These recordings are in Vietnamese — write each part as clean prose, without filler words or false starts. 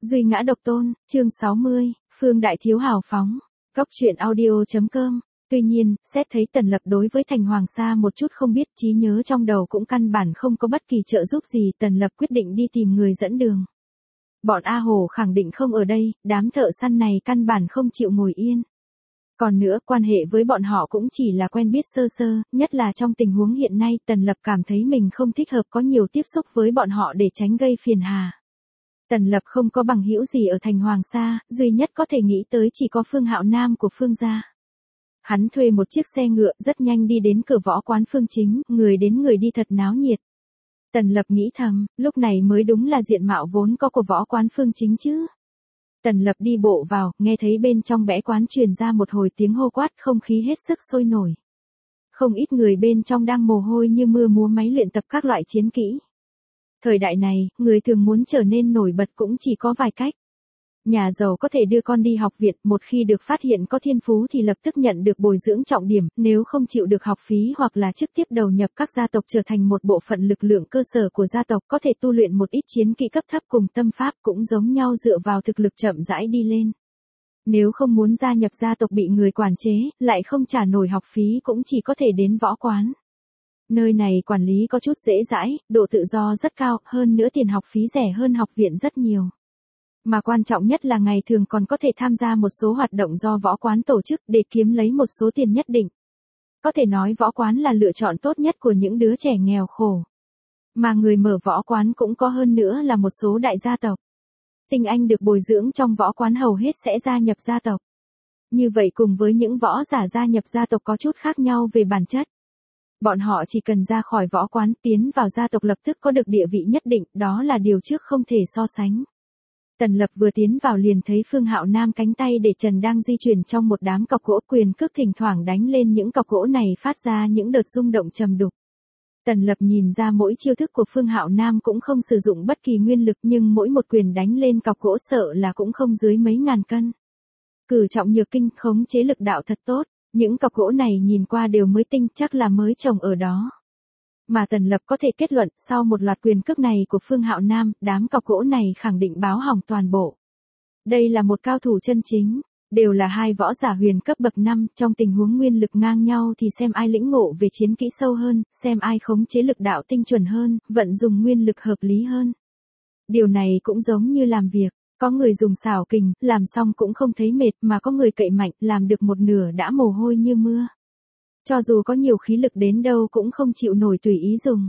Duy ngã độc tôn, chương 60, Phương Đại Thiếu hào phóng, Góc truyện audio.com. Tuy nhiên, xét thấy Tần Lập đối với thành Hoàng Sa một chút không biết, trí nhớ trong đầu cũng căn bản không có bất kỳ trợ giúp gì, Tần Lập quyết định đi tìm người dẫn đường. Bọn A Hồ khẳng định không ở đây, đám thợ săn này căn bản không chịu ngồi yên. Còn nữa, quan hệ với bọn họ cũng chỉ là quen biết sơ sơ, nhất là trong tình huống hiện nay, Tần Lập cảm thấy mình không thích hợp có nhiều tiếp xúc với bọn họ để tránh gây phiền hà. Tần Lập không có bằng hữu gì ở thành Hoàng Sa, duy nhất có thể nghĩ tới chỉ có Phương Hạo Nam của Phương gia. Hắn thuê một chiếc xe ngựa rất nhanh đi đến cửa võ quán Phương Chính, người đến người đi thật náo nhiệt. Tần Lập nghĩ thầm, lúc này mới đúng là diện mạo vốn có của võ quán Phương Chính chứ. Tần Lập đi bộ vào, nghe thấy bên trong bẽ quán truyền ra một hồi tiếng hô quát, không khí hết sức sôi nổi. Không ít người bên trong đang mồ hôi như mưa múa máy luyện tập các loại chiến kỹ. Thời đại này, người thường muốn trở nên nổi bật cũng chỉ có vài cách. Nhà giàu có thể đưa con đi học viện, một khi được phát hiện có thiên phú thì lập tức nhận được bồi dưỡng trọng điểm, nếu không chịu được học phí hoặc là trực tiếp đầu nhập các gia tộc trở thành một bộ phận lực lượng cơ sở của gia tộc, có thể tu luyện một ít chiến kỹ cấp thấp cùng tâm pháp cũng giống nhau dựa vào thực lực chậm rãi đi lên. Nếu không muốn gia nhập gia tộc bị người quản chế, lại không trả nổi học phí cũng chỉ có thể đến võ quán. Nơi này quản lý có chút dễ dãi, độ tự do rất cao, hơn nữa tiền học phí rẻ hơn học viện rất nhiều. Mà quan trọng nhất là ngày thường còn có thể tham gia một số hoạt động do võ quán tổ chức để kiếm lấy một số tiền nhất định. Có thể nói võ quán là lựa chọn tốt nhất của những đứa trẻ nghèo khổ. Mà người mở võ quán cũng có hơn nữa là một số đại gia tộc. Tinh anh được bồi dưỡng trong võ quán hầu hết sẽ gia nhập gia tộc. Như vậy cùng với những võ giả gia nhập gia tộc có chút khác nhau về bản chất. Bọn họ chỉ cần ra khỏi võ quán tiến vào gia tộc lập tức có được địa vị nhất định, đó là điều trước không thể so sánh. Tần Lập vừa tiến vào liền thấy Phương Hạo Nam cánh tay để trần đang di chuyển trong một đám cọc gỗ, quyền cước thỉnh thoảng đánh lên những cọc gỗ này phát ra những đợt rung động trầm đục. Tần Lập nhìn ra mỗi chiêu thức của Phương Hạo Nam cũng không sử dụng bất kỳ nguyên lực, nhưng mỗi một quyền đánh lên cọc gỗ sợ là cũng không dưới mấy ngàn cân. Cử trọng nhược kinh, khống chế lực đạo thật tốt, những cọc gỗ này nhìn qua đều mới tinh, chắc là mới trồng ở đó. Mà Tần Lập có thể kết luận, sau một loạt quyền cước này của Phương Hạo Nam, đám cọc gỗ này khẳng định báo hỏng toàn bộ. Đây là một cao thủ chân chính, đều là hai võ giả huyền cấp bậc 5, trong tình huống nguyên lực ngang nhau thì xem ai lĩnh ngộ về chiến kỹ sâu hơn, xem ai khống chế lực đạo tinh chuẩn hơn, vận dùng nguyên lực hợp lý hơn. Điều này cũng giống như làm việc, có người dùng xảo kình, làm xong cũng không thấy mệt, mà có người cậy mạnh, làm được một nửa đã mồ hôi như mưa. Cho dù có nhiều khí lực đến đâu cũng không chịu nổi tùy ý dùng.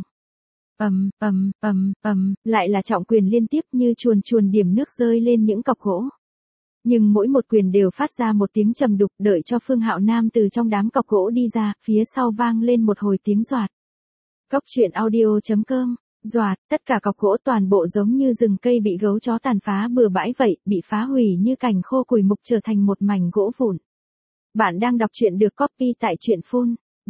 Lại là trọng quyền liên tiếp như chuồn chuồn điểm nước rơi lên những cọc gỗ. Nhưng mỗi một quyền đều phát ra một tiếng trầm đục, đợi cho Phương Hạo Nam từ trong đám cọc gỗ đi ra, phía sau vang lên một hồi tiếng doạt. Góc truyện audio.com, doạt, tất cả cọc gỗ toàn bộ giống như rừng cây bị gấu chó tàn phá bừa bãi vậy, bị phá hủy như cành khô củi mục trở thành một mảnh gỗ vụn. Bạn đang đọc truyện được copy tại truyện phun.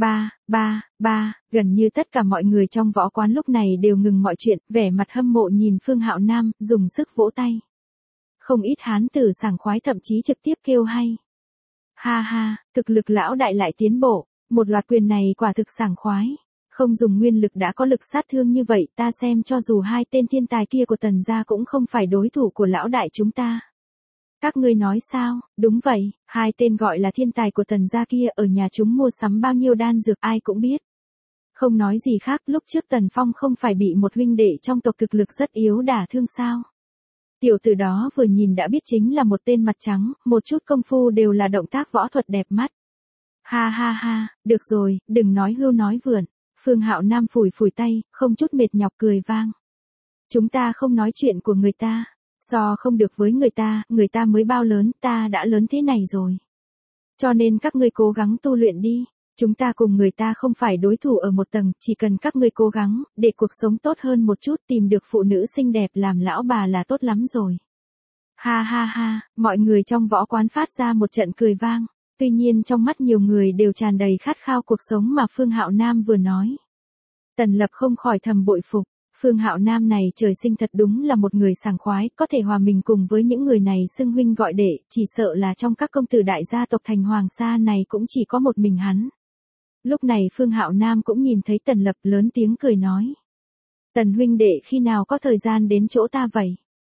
Gần như tất cả mọi người trong võ quán lúc này đều ngừng mọi chuyện, vẻ mặt hâm mộ nhìn Phương Hạo Nam, dùng sức vỗ tay. Không ít hán tử sảng khoái thậm chí trực tiếp kêu hay. Ha ha, thực lực lão đại lại tiến bộ, một loạt quyền này quả thực sảng khoái. Không dùng nguyên lực đã có lực sát thương như vậy, ta xem cho dù hai tên thiên tài kia của Tần gia cũng không phải đối thủ của lão đại chúng ta. Các ngươi nói sao? Đúng vậy, hai tên gọi là thiên tài của Tần gia kia ở nhà chúng mua sắm bao nhiêu đan dược ai cũng biết. Không nói gì khác, lúc trước Tần Phong không phải bị một huynh đệ trong tộc thực lực rất yếu đả thương sao? Tiểu tử đó vừa nhìn đã biết chính là một tên mặt trắng, một chút công phu đều là động tác võ thuật đẹp mắt. Ha ha ha, được rồi, đừng nói hưu nói vượn. Phương Hạo Nam phủi phủi tay, không chút mệt nhọc cười vang. Chúng ta không nói chuyện của người ta. So không được với người ta mới bao lớn, ta đã lớn thế này rồi. Cho nên các ngươi cố gắng tu luyện đi, chúng ta cùng người ta không phải đối thủ ở một tầng, chỉ cần các ngươi cố gắng, để cuộc sống tốt hơn một chút, tìm được phụ nữ xinh đẹp làm lão bà là tốt lắm rồi. Ha ha ha, mọi người trong võ quán phát ra một trận cười vang, tuy nhiên trong mắt nhiều người đều tràn đầy khát khao cuộc sống mà Phương Hạo Nam vừa nói. Tần Lập không khỏi thầm bội phục. Phương Hạo Nam này trời sinh thật đúng là một người sảng khoái, có thể hòa mình cùng với những người này xưng huynh gọi đệ, chỉ sợ là trong các công tử đại gia tộc thành Hoàng Sa này cũng chỉ có một mình hắn. Lúc này Phương Hạo Nam cũng nhìn thấy Tần Lập lớn tiếng cười nói. Tần huynh đệ khi nào có thời gian đến chỗ ta vậy?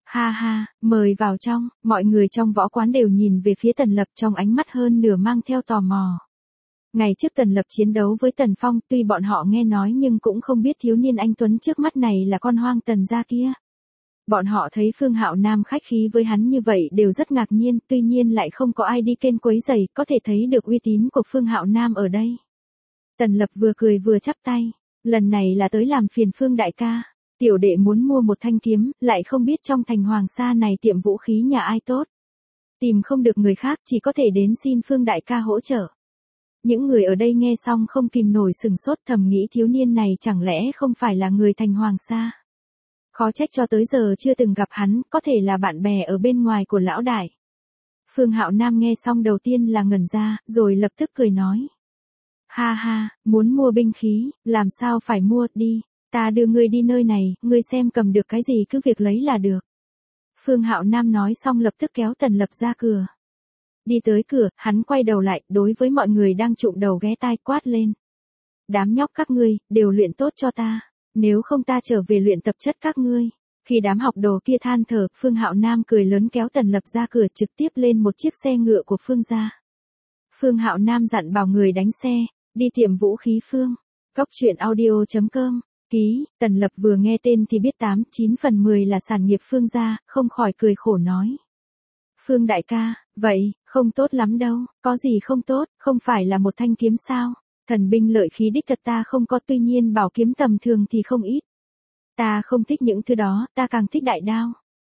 Ha ha, mời vào trong, mọi người trong võ quán đều nhìn về phía Tần Lập trong ánh mắt hơn nửa mang theo tò mò. Ngày trước Tần Lập chiến đấu với Tần Phong, tuy bọn họ nghe nói nhưng cũng không biết thiếu niên anh tuấn trước mắt này là con hoang Tần gia kia. Bọn họ thấy Phương Hạo Nam khách khí với hắn như vậy đều rất ngạc nhiên, tuy nhiên lại không có ai đi kênh quấy rầy, có thể thấy được uy tín của Phương Hạo Nam ở đây. Tần Lập vừa cười vừa chắp tay, lần này là tới làm phiền Phương đại ca. Tiểu đệ muốn mua một thanh kiếm, lại không biết trong thành Hoàng Sa này tiệm vũ khí nhà ai tốt. Tìm không được người khác, chỉ có thể đến xin Phương đại ca hỗ trợ. Những người ở đây nghe xong không kìm nổi sừng sốt, thầm nghĩ thiếu niên này chẳng lẽ không phải là người thành Hoàng Sa. Khó trách cho tới giờ chưa từng gặp hắn, có thể là bạn bè ở bên ngoài của lão đại. Phương Hạo Nam nghe xong đầu tiên là ngẩn ra, rồi lập tức cười nói. Ha ha, muốn mua binh khí, làm sao phải mua, đi. Ta đưa ngươi đi nơi này, ngươi xem cầm được cái gì cứ việc lấy là được. Phương Hạo Nam nói xong lập tức kéo Tần Lập ra cửa. Đi tới cửa, hắn quay đầu lại, đối với mọi người đang trụm đầu ghé tai quát lên. Đám nhóc các ngươi, đều luyện tốt cho ta, nếu không ta trở về luyện tập chất các ngươi. Khi đám học đồ kia than thở, Phương Hạo Nam cười lớn kéo Tần Lập ra cửa trực tiếp lên một chiếc xe ngựa của Phương gia. Phương Hạo Nam dặn bảo người đánh xe, đi tiệm vũ khí Phương. Cốc truyện audio.com. Ký, Tần Lập vừa nghe tên thì biết 8-9 phần 10 là sản nghiệp Phương gia, không khỏi cười khổ nói. Phương đại ca, vậy, không tốt lắm đâu, có gì không tốt, không phải là một thanh kiếm sao, thần binh lợi khí đích thật ta không có, tuy nhiên bảo kiếm tầm thường thì không ít. Ta không thích những thứ đó, ta càng thích đại đao.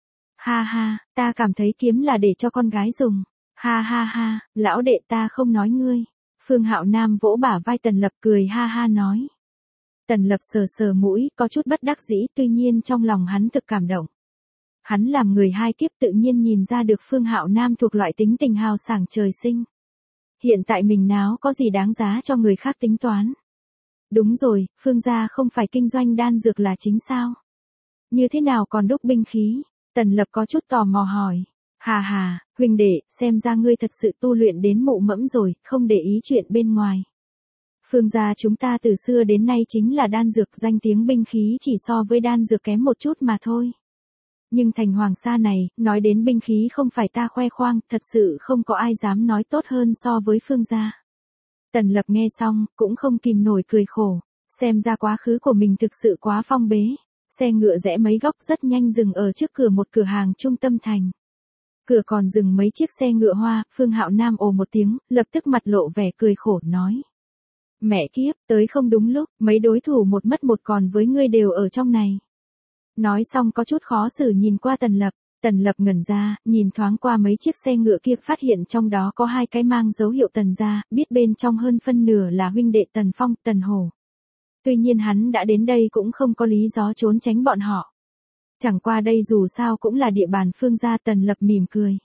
Ha ha, ta cảm thấy kiếm là để cho con gái dùng. Ha ha ha, lão đệ ta không nói ngươi. Phương Hạo Nam vỗ bả vai Tần Lập cười ha ha nói. Tần Lập sờ sờ mũi, có chút bất đắc dĩ, tuy nhiên trong lòng hắn thực cảm động. Hắn làm người hai kiếp tự nhiên nhìn ra được Phương Hạo Nam thuộc loại tính tình hào sảng trời sinh. Hiện tại mình nào có gì đáng giá cho người khác tính toán. Đúng rồi, Phương gia không phải kinh doanh đan dược là chính sao? Như thế nào còn đúc binh khí? Tần Lập có chút tò mò hỏi. Hà hà, huynh đệ, xem ra ngươi thật sự tu luyện đến mụ mẫm rồi, không để ý chuyện bên ngoài. Phương gia chúng ta từ xưa đến nay chính là đan dược, danh tiếng binh khí chỉ so với đan dược kém một chút mà thôi. Nhưng thành Hoàng Sa này, nói đến binh khí không phải ta khoe khoang, thật sự không có ai dám nói tốt hơn so với Phương gia. Tần Lập nghe xong, cũng không kìm nổi cười khổ, xem ra quá khứ của mình thực sự quá phong bế. Xe ngựa rẽ mấy góc rất nhanh dừng ở trước cửa một cửa hàng trung tâm thành. Cửa còn dừng mấy chiếc xe ngựa hoa, Phương Hạo Nam ồ một tiếng, lập tức mặt lộ vẻ cười khổ nói. Mẹ kiếp, tới không đúng lúc, mấy đối thủ một mất một còn với ngươi đều ở trong này. Nói xong có chút khó xử nhìn qua Tần Lập ngẩn ra, nhìn thoáng qua mấy chiếc xe ngựa kia phát hiện trong đó có hai cái mang dấu hiệu Tần gia, biết bên trong hơn phân nửa là huynh đệ Tần Phong, Tần Hổ. Tuy nhiên hắn đã đến đây cũng không có lý do trốn tránh bọn họ. Chẳng qua đây dù sao cũng là địa bàn Phương gia. Tần Lập mỉm cười.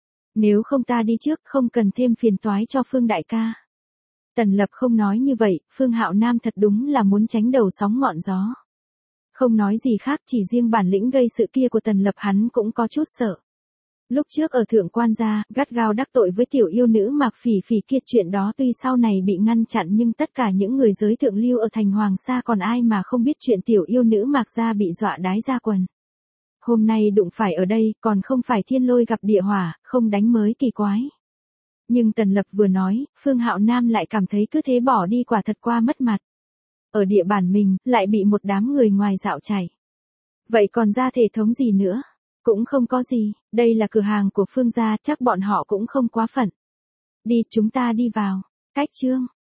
Nếu không ta đi trước, không cần thêm phiền toái cho Phương đại ca. Tần Lập không nói như vậy, Phương Hạo Nam thật đúng là muốn tránh đầu sóng ngọn gió. Không nói gì khác, chỉ riêng bản lĩnh gây sự kia của Tần Lập hắn cũng có chút sợ. Lúc trước ở Thượng Quan gia, gắt gao đắc tội với tiểu yêu nữ Mạc Phỉ Phỉ kia, chuyện đó tuy sau này bị ngăn chặn nhưng tất cả những người giới thượng lưu ở thành Hoàng Sa còn ai mà không biết chuyện tiểu yêu nữ Mạc gia bị dọa đái ra quần. Hôm nay đụng phải ở đây, còn không phải thiên lôi gặp địa hỏa, không đánh mới kỳ quái. Nhưng Tần Lập vừa nói, Phương Hạo Nam lại cảm thấy cứ thế bỏ đi quả thật qua mất mặt. Ở địa bàn mình, lại bị một đám người ngoài dạo chảy. Vậy còn ra thể thống gì nữa? Cũng không có gì, đây là cửa hàng của Phương gia, chắc bọn họ cũng không quá phận. Đi, chúng ta đi vào. Cách chương.